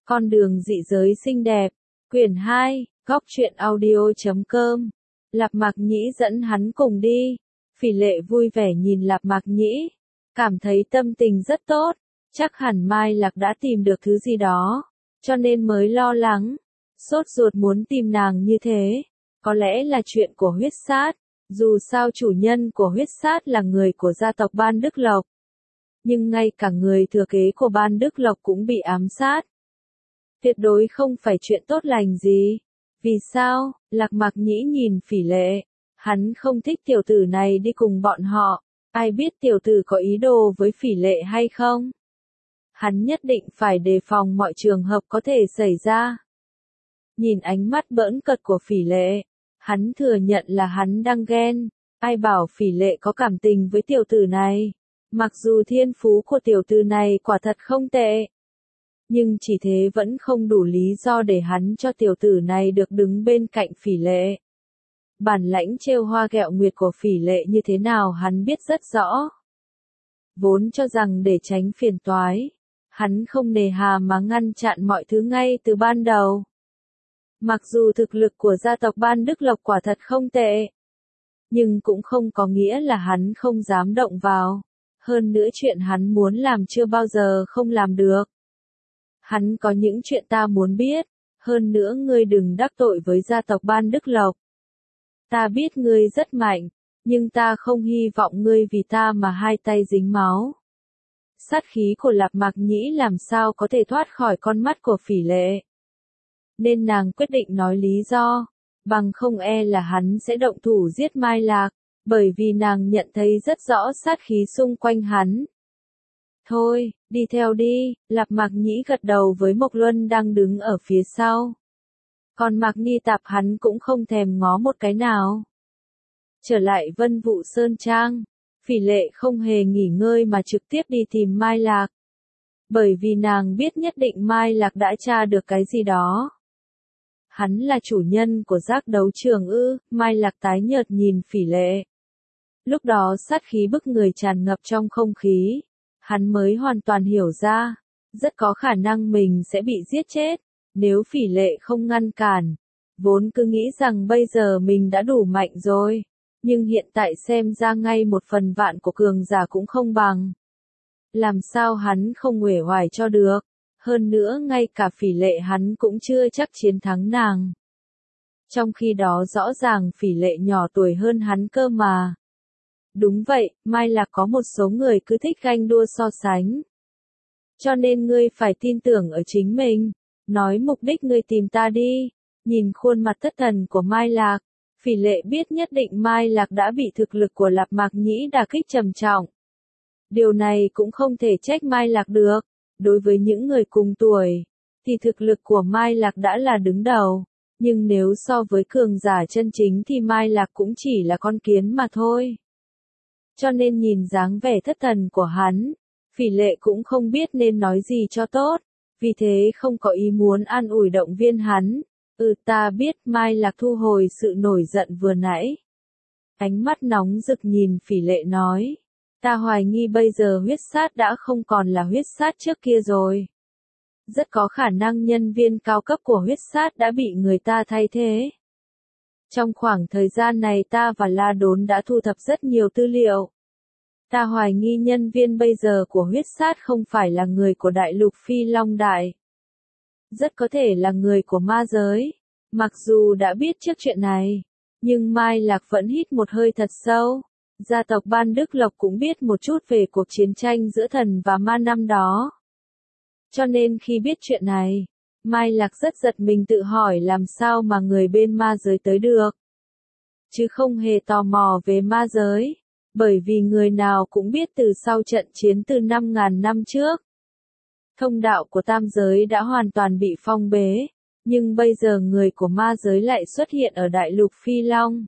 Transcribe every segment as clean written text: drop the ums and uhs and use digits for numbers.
Con đường dị giới xinh đẹp, quyển 2, góc truyện audio.com. Lạp Mạc Nhĩ dẫn hắn cùng đi. Phỉ Lệ vui vẻ nhìn Lạp Mạc Nhĩ, cảm thấy tâm tình rất tốt, chắc hẳn Mai Lạc đã tìm được thứ gì đó, cho nên mới lo lắng, sốt ruột muốn tìm nàng như thế. Có lẽ là chuyện của huyết sát, dù sao chủ nhân của huyết sát là người của gia tộc Ban Đức Lộc. Nhưng ngay cả người thừa kế của Ban Đức Lộc cũng bị ám sát. Tuyệt đối không phải chuyện tốt lành gì. Vì sao? Lạc Mạc Nhĩ nhìn Phỉ Lệ. Hắn không thích tiểu tử này đi cùng bọn họ. Ai biết tiểu tử có ý đồ với Phỉ Lệ hay không? Hắn nhất định phải đề phòng mọi trường hợp có thể xảy ra. Nhìn ánh mắt bỡn cợt của Phỉ Lệ, hắn thừa nhận là hắn đang ghen. Ai bảo Phỉ Lệ có cảm tình với tiểu tử này? Mặc dù thiên phú của tiểu tử này quả thật không tệ, nhưng chỉ thế vẫn không đủ lý do để hắn cho tiểu tử này được đứng bên cạnh Phỉ Lệ. Bản lãnh trêu hoa ghẹo nguyệt của Phỉ Lệ như thế nào hắn biết rất rõ. Vốn cho rằng để tránh phiền toái, hắn không nề hà mà ngăn chặn mọi thứ ngay từ ban đầu. Mặc dù thực lực của gia tộc Ban Đức Lộc quả thật không tệ, nhưng cũng không có nghĩa là hắn không dám động vào. Hơn nữa chuyện hắn muốn làm chưa bao giờ không làm được. Hắn có những chuyện ta muốn biết, hơn nữa ngươi đừng đắc tội với gia tộc Ban Đức Lộc. Ta biết ngươi rất mạnh, nhưng ta không hy vọng ngươi vì ta mà hai tay dính máu. Sát khí của Lạp Mạc Nhĩ làm sao có thể thoát khỏi con mắt của Phỉ Lệ. Nên nàng quyết định nói lý do, bằng không e là hắn sẽ động thủ giết Mai Lạc, bởi vì nàng nhận thấy rất rõ sát khí xung quanh hắn. Thôi, đi theo đi, Lạp Mạc Nhĩ gật đầu với Mộc Luân đang đứng ở phía sau. Còn Mạc Ni Tạp hắn cũng không thèm ngó một cái nào. Trở lại Vân Vụ Sơn Trang, Phỉ Lệ không hề nghỉ ngơi mà trực tiếp đi tìm Mai Lạc. Bởi vì nàng biết nhất định Mai Lạc đã tra được cái gì đó. Hắn là chủ nhân của giác đấu trường ư? Mai Lạc tái nhợt nhìn Phỉ Lệ. Lúc đó sát khí bức người tràn ngập trong không khí. Hắn mới hoàn toàn hiểu ra, rất có khả năng mình sẽ bị giết chết, nếu Phỉ Lệ không ngăn cản. Vốn cứ nghĩ rằng bây giờ mình đã đủ mạnh rồi, nhưng hiện tại xem ra ngay 1/1000 của cường giả cũng không bằng. Làm sao hắn không uể oải cho được, hơn nữa ngay cả Phỉ Lệ hắn cũng chưa chắc chiến thắng nàng. Trong khi đó rõ ràng Phỉ Lệ nhỏ tuổi hơn hắn cơ mà. Đúng vậy, Mai Lạc có một số người cứ thích ganh đua so sánh. Cho nên ngươi phải tin tưởng ở chính mình. Nói mục đích ngươi tìm ta đi. Nhìn khuôn mặt thất thần của Mai Lạc, Phỉ Lệ biết nhất định Mai Lạc đã bị thực lực của Lạp Mạc Nhĩ đả kích trầm trọng. Điều này cũng không thể trách Mai Lạc được. Đối với những người cùng tuổi, thì thực lực của Mai Lạc đã là đứng đầu. Nhưng nếu so với cường giả chân chính thì Mai Lạc cũng chỉ là con kiến mà thôi. Cho nên nhìn dáng vẻ thất thần của hắn, Phỉ Lệ cũng không biết nên nói gì cho tốt, vì thế không có ý muốn an ủi động viên hắn. Ta biết. Mai Lạc thu hồi sự nổi giận vừa nãy. Ánh mắt nóng rực nhìn Phỉ Lệ nói. Ta hoài nghi bây giờ huyết sát đã không còn là huyết sát trước kia rồi. Rất có khả năng nhân viên cao cấp của huyết sát đã bị người ta thay thế. Trong khoảng thời gian này ta và La Đốn đã thu thập rất nhiều tư liệu. Ta hoài nghi nhân viên bây giờ của huyết sát không phải là người của đại lục Phi Long Đại. Rất có thể là người của ma giới. Mặc dù đã biết trước chuyện này, nhưng Mai Lạc vẫn hít một hơi thật sâu. Gia tộc Ban Đức Lộc cũng biết một chút về cuộc chiến tranh giữa thần và ma năm đó. Cho nên khi biết chuyện này, Mai Lạc rất giật mình tự hỏi làm sao mà người bên ma giới tới được. Chứ không hề tò mò về ma giới, bởi vì người nào cũng biết từ sau trận chiến từ 5.000 năm trước. Thông đạo của tam giới đã hoàn toàn bị phong bế, nhưng bây giờ người của ma giới lại xuất hiện ở đại lục Phi Long.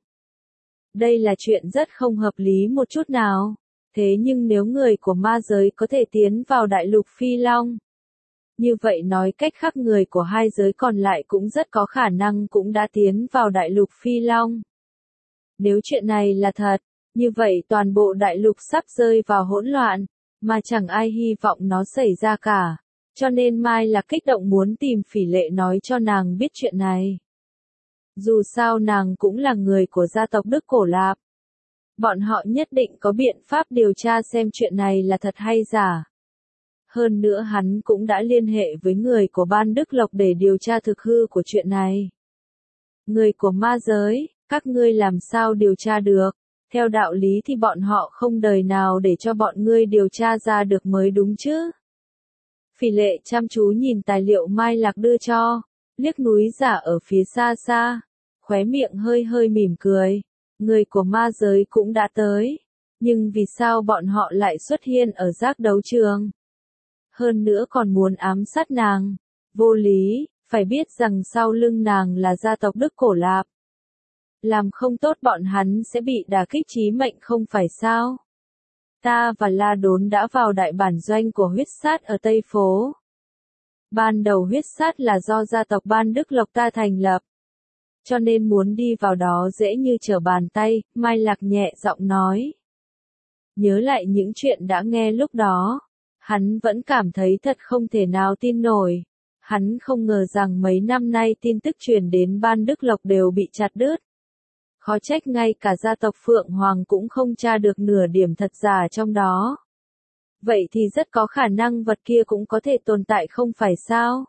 Đây là chuyện rất không hợp lý một chút nào. Thế nhưng nếu người của ma giới có thể tiến vào đại lục Phi Long, như vậy nói cách khác người của hai giới còn lại cũng rất có khả năng cũng đã tiến vào đại lục Phi Long. Nếu chuyện này là thật, như vậy toàn bộ đại lục sắp rơi vào hỗn loạn, mà chẳng ai hy vọng nó xảy ra cả. Cho nên Mai Lạc kích động muốn tìm Phỉ Lệ nói cho nàng biết chuyện này. Dù sao nàng cũng là người của gia tộc Đức Cổ Lạp. Bọn họ nhất định có biện pháp điều tra xem chuyện này là thật hay giả. Hơn nữa hắn cũng đã liên hệ với người của Ban Đức Lộc để điều tra thực hư của chuyện này. Người của ma giới, các ngươi làm sao điều tra được? Theo đạo lý thì bọn họ không đời nào để cho bọn ngươi điều tra ra được mới đúng chứ. Phỉ Lệ chăm chú nhìn tài liệu Mai Lạc đưa cho, liếc núi giả ở phía xa xa, khóe miệng hơi hơi mỉm cười. Người của ma giới cũng đã tới, nhưng vì sao bọn họ lại xuất hiện ở giác đấu trường? Hơn nữa còn muốn ám sát nàng. Vô lý, phải biết rằng sau lưng nàng là gia tộc Đức Cổ Lạp. Làm không tốt bọn hắn sẽ bị đả kích chí mệnh không phải sao? Ta và La Đốn đã vào đại bản doanh của huyết sát ở Tây Phố. Ban đầu huyết sát là do gia tộc Ban Đức Lộc ta thành lập. Cho nên muốn đi vào đó dễ như trở bàn tay, Mai Lạc nhẹ giọng nói. Nhớ lại những chuyện đã nghe lúc đó, hắn vẫn cảm thấy thật không thể nào tin nổi. Hắn không ngờ rằng mấy năm nay tin tức truyền đến Ban Đức Lộc đều bị chặt đứt. Khó trách ngay cả gia tộc Phượng Hoàng cũng không tra được nửa điểm thật giả trong đó. Vậy thì rất có khả năng vật kia cũng có thể tồn tại không phải sao?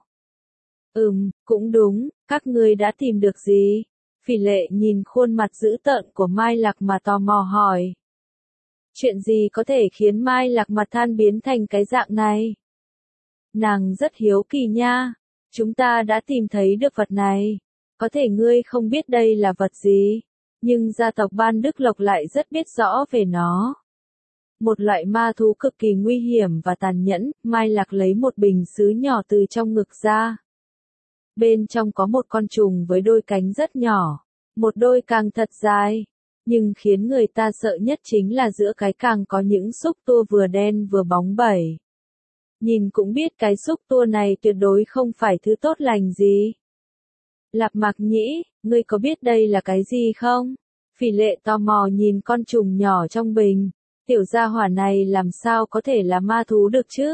Cũng đúng, các ngươi đã tìm được gì? Phỉ Lệ nhìn khuôn mặt dữ tợn của Mai Lạc mà tò mò hỏi. Chuyện gì có thể khiến Mai Lạc mặt than biến thành cái dạng này? Nàng rất hiếu kỳ nha. Chúng ta đã tìm thấy được vật này. Có thể ngươi không biết đây là vật gì, nhưng gia tộc Ban Đức Lộc lại rất biết rõ về nó. Một loại ma thú cực kỳ nguy hiểm và tàn nhẫn. Mai Lạc lấy một bình sứ nhỏ từ trong ngực ra. Bên trong có một con trùng với đôi cánh rất nhỏ, một đôi càng thật dài. Nhưng khiến người ta sợ nhất chính là giữa cái càng có những xúc tua vừa đen vừa bóng bẩy. Nhìn cũng biết cái xúc tua này tuyệt đối không phải thứ tốt lành gì. Lạp Mạc Nhĩ, ngươi có biết đây là cái gì không? Phỉ Lệ tò mò nhìn con trùng nhỏ trong bình. Tiểu gia hỏa này làm sao có thể là ma thú được chứ?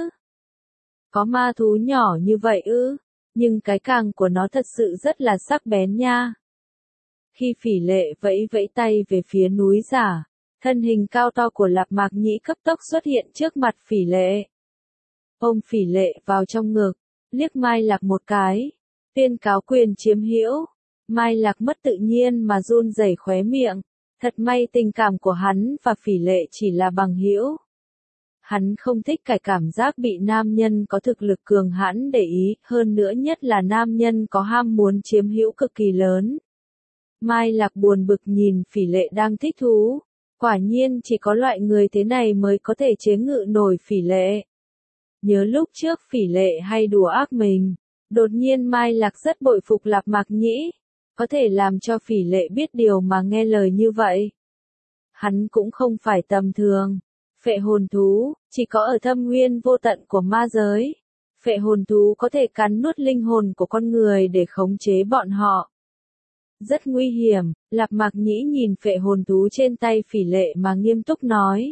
Có ma thú nhỏ như vậy ư? Nhưng cái càng của nó thật sự rất là sắc bén nha. Khi Phỉ Lệ vẫy vẫy tay về phía núi giả, thân hình cao to của Lạp Mạc Nhĩ cấp tốc xuất hiện trước mặt Phỉ Lệ. Ôm Phỉ Lệ vào trong ngực, liếc Mai Lạc một cái, tuyên cáo quyền chiếm hữu. Mai Lạc mất tự nhiên mà run rẩy khóe miệng. Thật may tình cảm của hắn và Phỉ Lệ chỉ là bằng hữu. Hắn không thích cái cảm giác bị nam nhân có thực lực cường hãn để ý, hơn nữa nhất là nam nhân có ham muốn chiếm hữu cực kỳ lớn. Mai Lạc buồn bực nhìn Phỉ Lệ đang thích thú. Quả nhiên chỉ có loại người thế này mới có thể chế ngự nổi Phỉ Lệ. Nhớ lúc trước Phỉ Lệ hay đùa ác mình. Đột nhiên Mai Lạc rất bội phục Lạp Mạc Nhĩ. Có thể làm cho Phỉ Lệ biết điều mà nghe lời như vậy. Hắn cũng không phải tầm thường. Phệ hồn thú, chỉ có ở thâm nguyên vô tận của ma giới. Phệ hồn thú có thể cắn nuốt linh hồn của con người để khống chế bọn họ. Rất nguy hiểm, Lạp Mạc Nhĩ nhìn phệ hồn thú trên tay Phỉ Lệ mà nghiêm túc nói.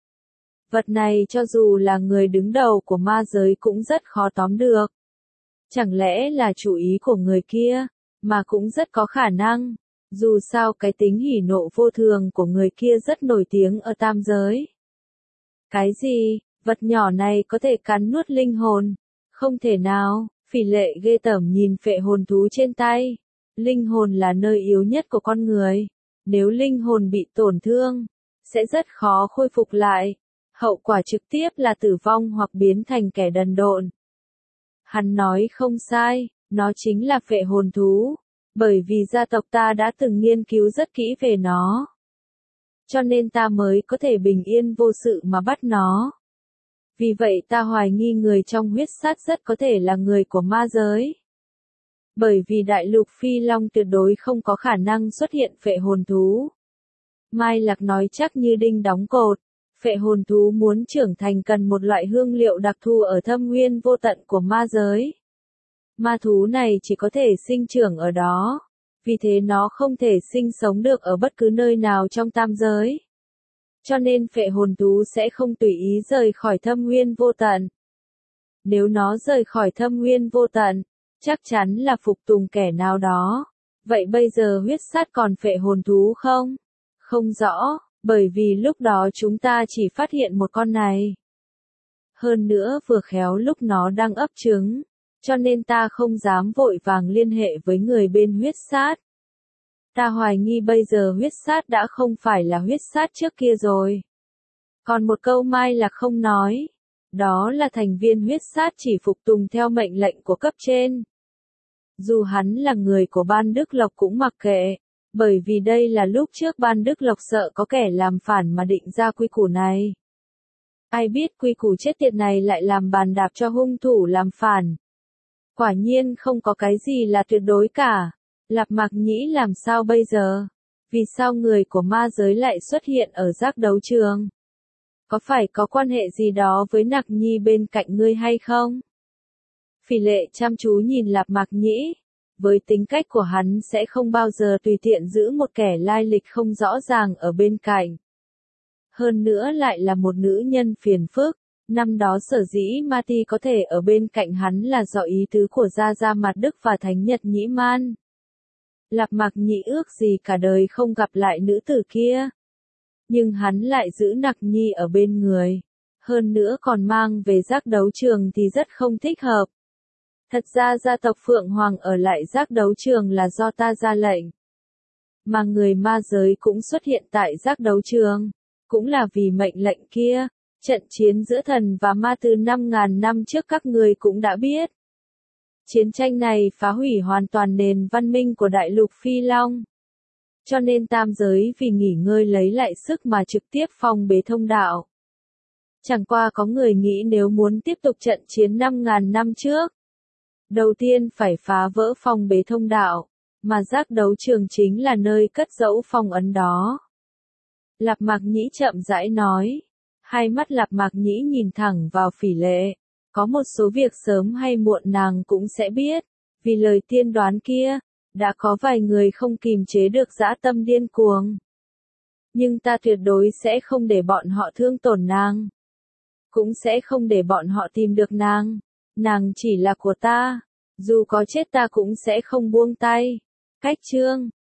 Vật này cho dù là người đứng đầu của ma giới cũng rất khó tóm được. Chẳng lẽ là chủ ý của người kia, mà cũng rất có khả năng. Dù sao cái tính hỉ nộ vô thường của người kia rất nổi tiếng ở tam giới. Cái gì, vật nhỏ này có thể cắn nuốt linh hồn? Không thể nào, Phỉ Lệ ghê tởm nhìn phệ hồn thú trên tay. Linh hồn là nơi yếu nhất của con người. Nếu linh hồn bị tổn thương, sẽ rất khó khôi phục lại. Hậu quả trực tiếp là tử vong hoặc biến thành kẻ đần độn. Hắn nói không sai, nó chính là phệ hồn thú. Bởi vì gia tộc ta đã từng nghiên cứu rất kỹ về nó. Cho nên ta mới có thể bình yên vô sự mà bắt nó. Vì vậy ta hoài nghi người trong huyết sát rất có thể là người của ma giới. Bởi vì đại lục Phi Long tuyệt đối không có khả năng xuất hiện phệ hồn thú. Mai Lạc nói chắc như đinh đóng cột. Phệ hồn thú muốn trưởng thành cần một loại hương liệu đặc thù ở thâm nguyên vô tận của ma giới. Ma thú này chỉ có thể sinh trưởng ở đó. Vì thế nó không thể sinh sống được ở bất cứ nơi nào trong tam giới. Cho nên phệ hồn thú sẽ không tùy ý rời khỏi thâm nguyên vô tận. Nếu nó rời khỏi thâm nguyên vô tận, chắc chắn là phục tùng kẻ nào đó. Vậy bây giờ huyết sát còn phệ hồn thú không? Không rõ, bởi vì lúc đó chúng ta chỉ phát hiện một con này. Hơn nữa vừa khéo lúc nó đang ấp trứng, cho nên ta không dám vội vàng liên hệ với người bên huyết sát. Ta hoài nghi bây giờ huyết sát đã không phải là huyết sát trước kia rồi. Còn một câu Mai Lạc không nói, đó là thành viên huyết sát chỉ phục tùng theo mệnh lệnh của cấp trên. Dù hắn là người của Ban Đức Lộc cũng mặc kệ, bởi vì đây là lúc trước Ban Đức Lộc sợ có kẻ làm phản mà định ra quy củ này. Ai biết quy củ chết tiệt này lại làm bàn đạp cho hung thủ làm phản. Quả nhiên không có cái gì là tuyệt đối cả. Lạp Mạc Nhĩ làm sao bây giờ? Vì sao người của ma giới lại xuất hiện ở giác đấu trường? Có phải có quan hệ gì đó với Nặc Nhi bên cạnh ngươi hay không? Phỉ Lệ chăm chú nhìn Lạp Mạc Nhĩ. Với tính cách của hắn sẽ không bao giờ tùy tiện giữ một kẻ lai lịch không rõ ràng ở bên cạnh. Hơn nữa lại là một nữ nhân phiền phức. Năm đó sở dĩ Mati có thể ở bên cạnh hắn là do ý tứ của Gia Gia Mạt Đức và Thánh Nhật Nhĩ Man. Lạp Mạc Nhĩ ước gì cả đời không gặp lại nữ tử kia. Nhưng hắn lại giữ Nặc Nhi ở bên người. Hơn nữa còn mang về giác đấu trường thì rất không thích hợp. Thật ra gia tộc Phượng Hoàng ở lại giác đấu trường là do ta ra lệnh. Mà người ma giới cũng xuất hiện tại giác đấu trường. Cũng là vì mệnh lệnh kia. Trận chiến giữa thần và ma từ 5.000 năm trước các người cũng đã biết. Chiến tranh này phá hủy hoàn toàn nền văn minh của đại lục Phi Long. Cho nên tam giới vì nghỉ ngơi lấy lại sức mà trực tiếp phong bế thông đạo. Chẳng qua có người nghĩ nếu muốn tiếp tục trận chiến 5.000 năm trước. Đầu tiên phải phá vỡ phong bế thông đạo, mà giác đấu trường chính là nơi cất giấu phong ấn đó. Lạp Mạc Nhĩ chậm rãi nói. Hai mắt Lạp Mạc Nhĩ nhìn thẳng vào Phỉ Lệ. Có một số việc sớm hay muộn nàng cũng sẽ biết. Vì lời tiên đoán kia, đã có vài người không kìm chế được dã tâm điên cuồng. Nhưng ta tuyệt đối sẽ không để bọn họ thương tổn nàng. Cũng sẽ không để bọn họ tìm được nàng. Nàng chỉ là của ta. Dù có chết ta cũng sẽ không buông tay. Cách chương